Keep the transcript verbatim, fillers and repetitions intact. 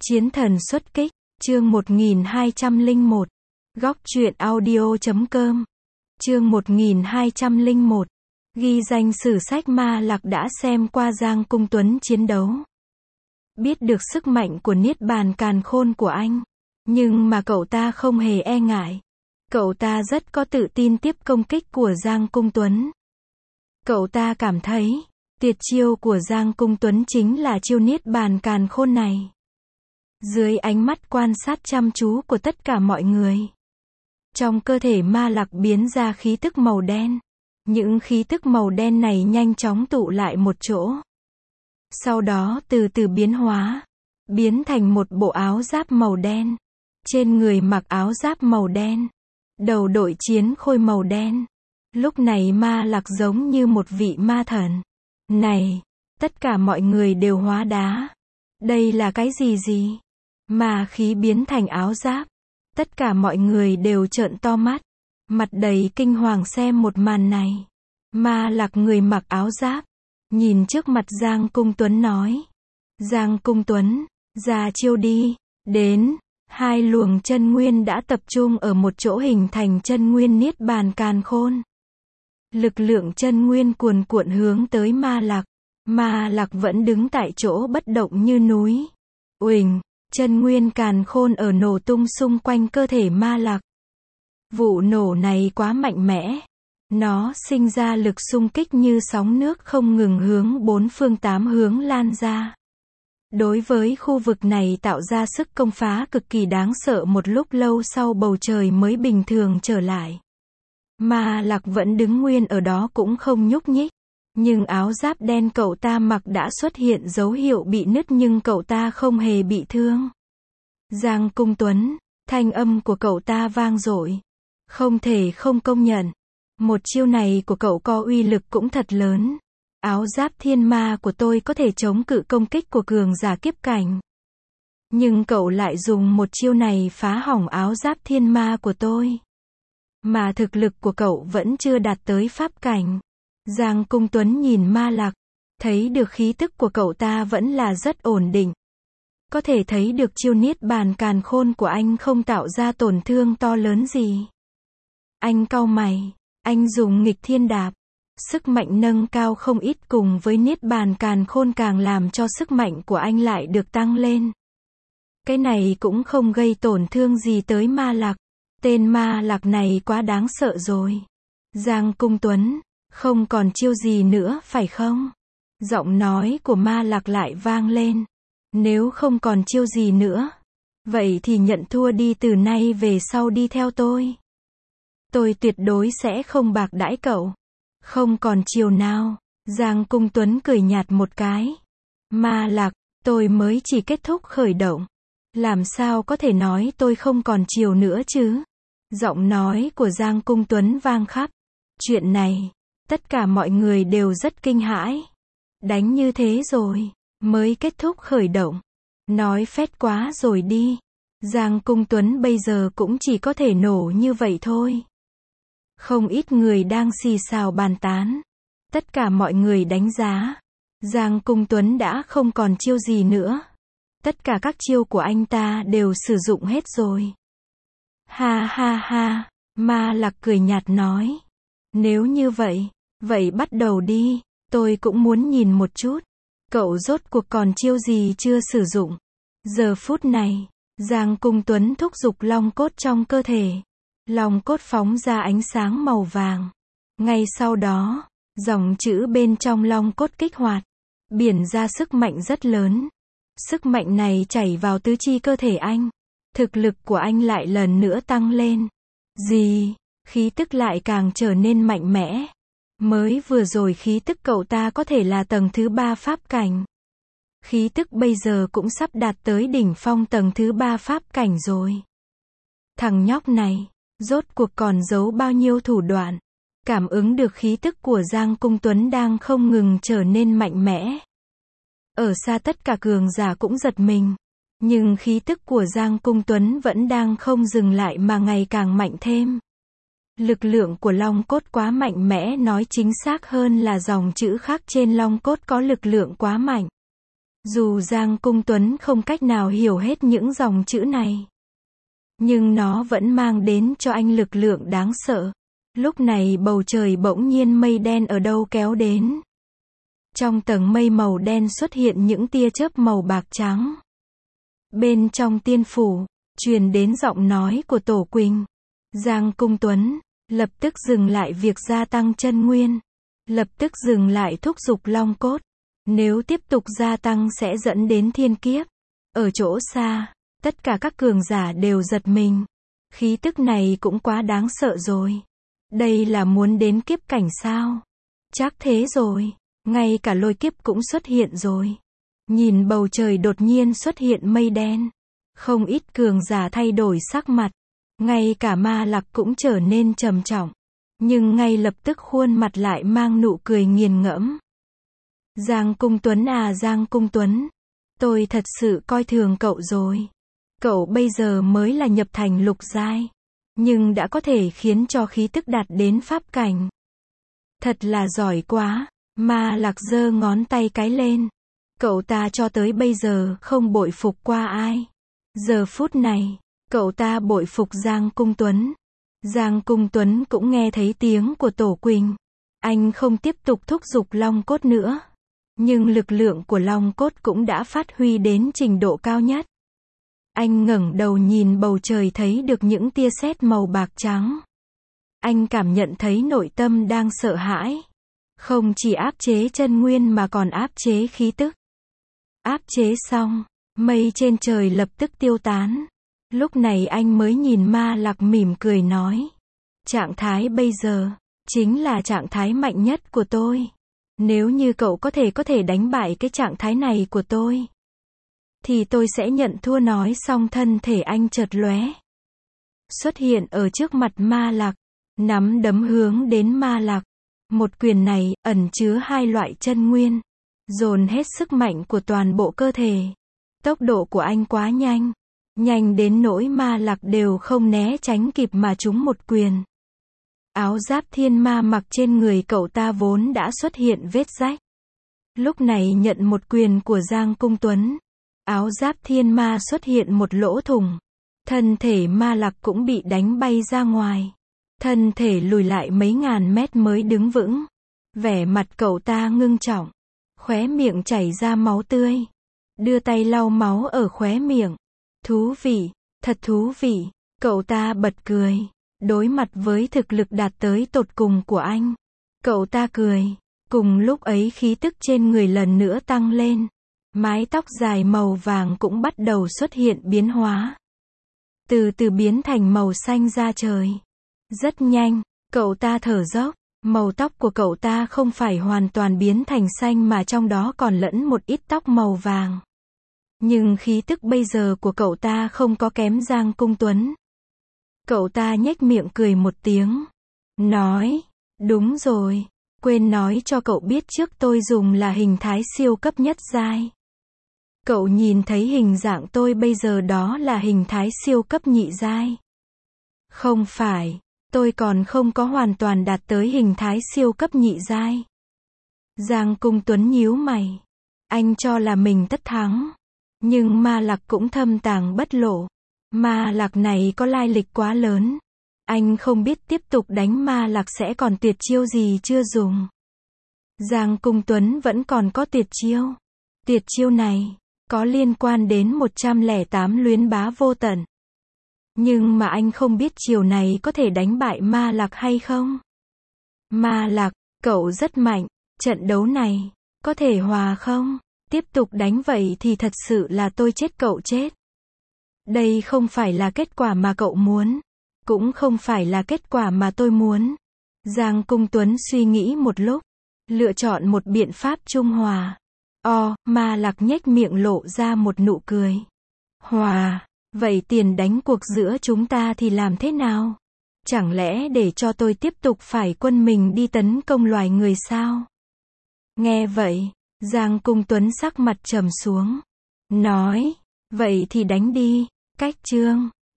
Chiến thần xuất kích, chương một nghìn hai trăm lẻ một. Góc truyện audio chấm com. Chương một nghìn hai trăm lẻ một. Ghi danh sử sách Ma Lạc đã xem qua Giang Cung Tuấn chiến đấu. Biết được sức mạnh của Niết Bàn Càn Khôn của anh. Nhưng mà cậu ta không hề e ngại. Cậu ta rất có tự tin tiếp công kích của Giang Cung Tuấn. Cậu ta cảm thấy, tuyệt chiêu của Giang Cung Tuấn chính là chiêu Niết Bàn Càn Khôn này. Dưới ánh mắt quan sát chăm chú của tất cả mọi người, trong cơ thể Ma Lạc biến ra khí tức màu đen. Những khí tức màu đen này nhanh chóng tụ lại một chỗ. Sau đó từ từ biến hóa, biến thành một bộ áo giáp màu đen. Trên người mặc áo giáp màu đen, đầu đội chiến khôi màu đen. Lúc này Ma Lạc giống như một vị ma thần. Này, tất cả mọi người đều hóa đá. Đây là cái gì gì? Ma khí biến thành áo giáp. Tất cả mọi người đều trợn to mắt, mặt đầy kinh hoàng xem một màn này. Ma Lạc người mặc áo giáp, nhìn trước mặt Giang Cung Tuấn nói. Giang Cung Tuấn, ra chiêu đi. Đến, hai luồng chân nguyên đã tập trung ở một chỗ hình thành chân nguyên Niết Bàn Càn Khôn. Lực lượng chân nguyên cuồn cuộn hướng tới Ma Lạc. Ma Lạc vẫn đứng tại chỗ bất động như núi. Uỳnh, chân nguyên càn khôn ở nổ tung xung quanh cơ thể Ma Lạc. Vụ nổ này quá mạnh mẽ. Nó sinh ra lực xung kích như sóng nước không ngừng hướng bốn phương tám hướng lan ra. Đối với khu vực này tạo ra sức công phá cực kỳ đáng sợ, một lúc lâu sau bầu trời mới bình thường trở lại. Ma Lạc vẫn đứng nguyên ở đó cũng không nhúc nhích. Nhưng áo giáp đen cậu ta mặc đã xuất hiện dấu hiệu bị nứt, nhưng cậu ta không hề bị thương. Giang Cung Tuấn, thanh âm của cậu ta vang dội. Không thể không công nhận. Một chiêu này của cậu có uy lực cũng thật lớn. Áo giáp thiên ma của tôi có thể chống cự công kích của cường giả kiếp cảnh. Nhưng cậu lại dùng một chiêu này phá hỏng áo giáp thiên ma của tôi. Mà thực lực của cậu vẫn chưa đạt tới pháp cảnh. Giang Cung Tuấn nhìn Ma Lạc, thấy được khí tức của cậu ta vẫn là rất ổn định. Có thể thấy được chiêu Niết Bàn Càn Khôn của anh không tạo ra tổn thương to lớn gì. Anh cau mày, anh dùng nghịch thiên đạp. Sức mạnh nâng cao không ít, cùng với Niết Bàn Càn Khôn càng làm cho sức mạnh của anh lại được tăng lên. Cái này cũng không gây tổn thương gì tới Ma Lạc. Tên Ma Lạc này quá đáng sợ rồi. Giang Cung Tuấn, không còn chiêu gì nữa phải không? Giọng nói của Ma Lạc lại vang lên. Nếu không còn chiêu gì nữa, vậy thì nhận thua đi, từ nay về sau đi theo tôi. Tôi tuyệt đối sẽ không bạc đãi cậu. Không còn chiêu nào. Giang Cung Tuấn cười nhạt một cái. Ma Lạc, tôi mới chỉ kết thúc khởi động. Làm sao có thể nói tôi không còn chiêu nữa chứ? Giọng nói của Giang Cung Tuấn vang khắp. Chuyện này, tất cả mọi người đều rất kinh hãi. Đánh như thế rồi, mới kết thúc khởi động. Nói phét quá rồi đi. Giang Cung Tuấn bây giờ cũng chỉ có thể nổ như vậy thôi. Không ít người đang xì xào bàn tán. Tất cả mọi người đánh giá. Giang Cung Tuấn đã không còn chiêu gì nữa. Tất cả các chiêu của anh ta đều sử dụng hết rồi. Ha ha ha, Ma Lạc cười nhạt nói. Nếu như vậy, vậy bắt đầu đi, tôi cũng muốn nhìn một chút. Cậu rốt cuộc còn chiêu gì chưa sử dụng? Giờ phút này, Giang Cung Tuấn thúc giục long cốt trong cơ thể. Long cốt phóng ra ánh sáng màu vàng. Ngay sau đó, dòng chữ bên trong long cốt kích hoạt, biển ra sức mạnh rất lớn. Sức mạnh này chảy vào tứ chi cơ thể anh. Thực lực của anh lại lần nữa tăng lên. Gì? Khí tức lại càng trở nên mạnh mẽ. Mới vừa rồi khí tức cậu ta có thể là tầng thứ ba pháp cảnh. Khí tức bây giờ cũng sắp đạt tới đỉnh phong tầng thứ ba pháp cảnh rồi. Thằng nhóc này, rốt cuộc còn giấu bao nhiêu thủ đoạn. Cảm ứng được khí tức của Giang Cung Tuấn đang không ngừng trở nên mạnh mẽ. Ở xa tất cả cường giả cũng giật mình. Nhưng khí tức của Giang Cung Tuấn vẫn đang không dừng lại mà ngày càng mạnh thêm. Lực lượng của long cốt quá mạnh mẽ, nói chính xác hơn là dòng chữ khác trên long cốt có lực lượng quá mạnh. Dù Giang Cung Tuấn không cách nào hiểu hết những dòng chữ này, nhưng nó vẫn mang đến cho anh lực lượng đáng sợ. Lúc này bầu trời bỗng nhiên mây đen ở đâu kéo đến. Trong tầng mây màu đen xuất hiện những tia chớp màu bạc trắng. Bên trong tiên phủ, truyền đến giọng nói của Tổ Quỳnh. Giang Cung Tuấn lập tức dừng lại việc gia tăng chân nguyên, lập tức dừng lại thúc giục long cốt. Nếu tiếp tục gia tăng sẽ dẫn đến thiên kiếp. Ở chỗ xa, tất cả các cường giả đều giật mình. Khí tức này cũng quá đáng sợ rồi. Đây là muốn đến kiếp cảnh sao? Chắc thế rồi. Ngay cả lôi kiếp cũng xuất hiện rồi. Nhìn bầu trời đột nhiên xuất hiện mây đen. Không ít cường giả thay đổi sắc mặt. Ngay cả Ma Lặc cũng trở nên trầm trọng. Nhưng ngay lập tức khuôn mặt lại mang nụ cười nghiền ngẫm. Giang Cung Tuấn à Giang Cung Tuấn. Tôi thật sự coi thường cậu rồi. Cậu bây giờ mới là nhập thành lục giai. Nhưng đã có thể khiến cho khí tức đạt đến pháp cảnh. Thật là giỏi quá. Ma Lặc giơ ngón tay cái lên. Cậu ta cho tới bây giờ không bội phục qua ai. Giờ phút này, cậu ta bội phục Giang Cung Tuấn. Giang Cung Tuấn cũng nghe thấy tiếng của Tổ Quỳnh. Anh không tiếp tục thúc giục long cốt nữa. Nhưng lực lượng của long cốt cũng đã phát huy đến trình độ cao nhất. Anh ngẩng đầu nhìn bầu trời thấy được những tia sét màu bạc trắng. Anh cảm nhận thấy nội tâm đang sợ hãi. Không chỉ áp chế chân nguyên mà còn áp chế khí tức. Áp chế xong, mây trên trời lập tức tiêu tán. Lúc này anh mới nhìn Ma Lặc mỉm cười nói. Trạng thái bây giờ, chính là trạng thái mạnh nhất của tôi. Nếu như cậu có thể có thể đánh bại cái trạng thái này của tôi, thì tôi sẽ nhận thua. Nói xong thân thể anh chợt lóe. Xuất hiện ở trước mặt Ma Lặc. Nắm đấm hướng đến Ma Lặc. Một quyền này, ẩn chứa hai loại chân nguyên. Dồn hết sức mạnh của toàn bộ cơ thể. Tốc độ của anh quá nhanh. Nhanh đến nỗi Ma Lặc đều không né tránh kịp mà trúng một quyền. Áo giáp thiên ma mặc trên người cậu ta vốn đã xuất hiện vết rách. Lúc này nhận một quyền của Giang Cung Tuấn. Áo giáp thiên ma xuất hiện một lỗ thủng. Thân thể Ma Lặc cũng bị đánh bay ra ngoài. Thân thể lùi lại mấy ngàn mét mới đứng vững. Vẻ mặt cậu ta ngưng trọng. Khóe miệng chảy ra máu tươi. Đưa tay lau máu ở khóe miệng. Thú vị, thật thú vị. Cậu ta bật cười. Đối mặt với thực lực đạt tới tột cùng của anh. Cậu ta cười. Cùng lúc ấy khí tức trên người lần nữa tăng lên. Mái tóc dài màu vàng cũng bắt đầu xuất hiện biến hóa. Từ từ biến thành màu xanh da trời. Rất nhanh, cậu ta thở dốc. Màu tóc của cậu ta không phải hoàn toàn biến thành xanh mà trong đó còn lẫn một ít tóc màu vàng. Nhưng khí tức bây giờ của cậu ta không có kém Giang Cung Tuấn. Cậu ta nhếch miệng cười một tiếng. Nói, đúng rồi, quên nói cho cậu biết trước tôi dùng là hình thái siêu cấp nhất giai. Cậu nhìn thấy hình dạng tôi bây giờ đó là hình thái siêu cấp nhị giai. Không phải, tôi còn không có hoàn toàn đạt tới hình thái siêu cấp nhị giai. Giang Cung Tuấn nhíu mày. Anh cho là mình tất thắng. Nhưng Ma Lặc cũng thâm tàng bất lộ. Ma Lặc này có lai lịch quá lớn. Anh không biết tiếp tục đánh Ma Lặc sẽ còn tuyệt chiêu gì chưa dùng. Giang Cung Tuấn vẫn còn có tuyệt chiêu. Tuyệt chiêu này có liên quan đến một trăm lẻ tám luyến bá vô tận. Nhưng mà anh không biết chiều này có thể đánh bại Ma Lặc hay không. Ma Lặc, cậu rất mạnh. Trận đấu này có thể hòa không? Tiếp tục đánh vậy thì thật sự là tôi chết cậu chết. Đây không phải là kết quả mà cậu muốn. Cũng không phải là kết quả mà tôi muốn. Giang Cung Tuấn suy nghĩ một lúc. Lựa chọn một biện pháp trung hòa. O, Ma Lặc nhếch miệng lộ ra một nụ cười. Hòa, vậy tiền đánh cuộc giữa chúng ta thì làm thế nào? Chẳng lẽ để cho tôi tiếp tục phải quân mình đi tấn công loài người sao? Nghe vậy, Giang Cung Tuấn sắc mặt trầm xuống. Nói, vậy thì đánh đi. Cách chương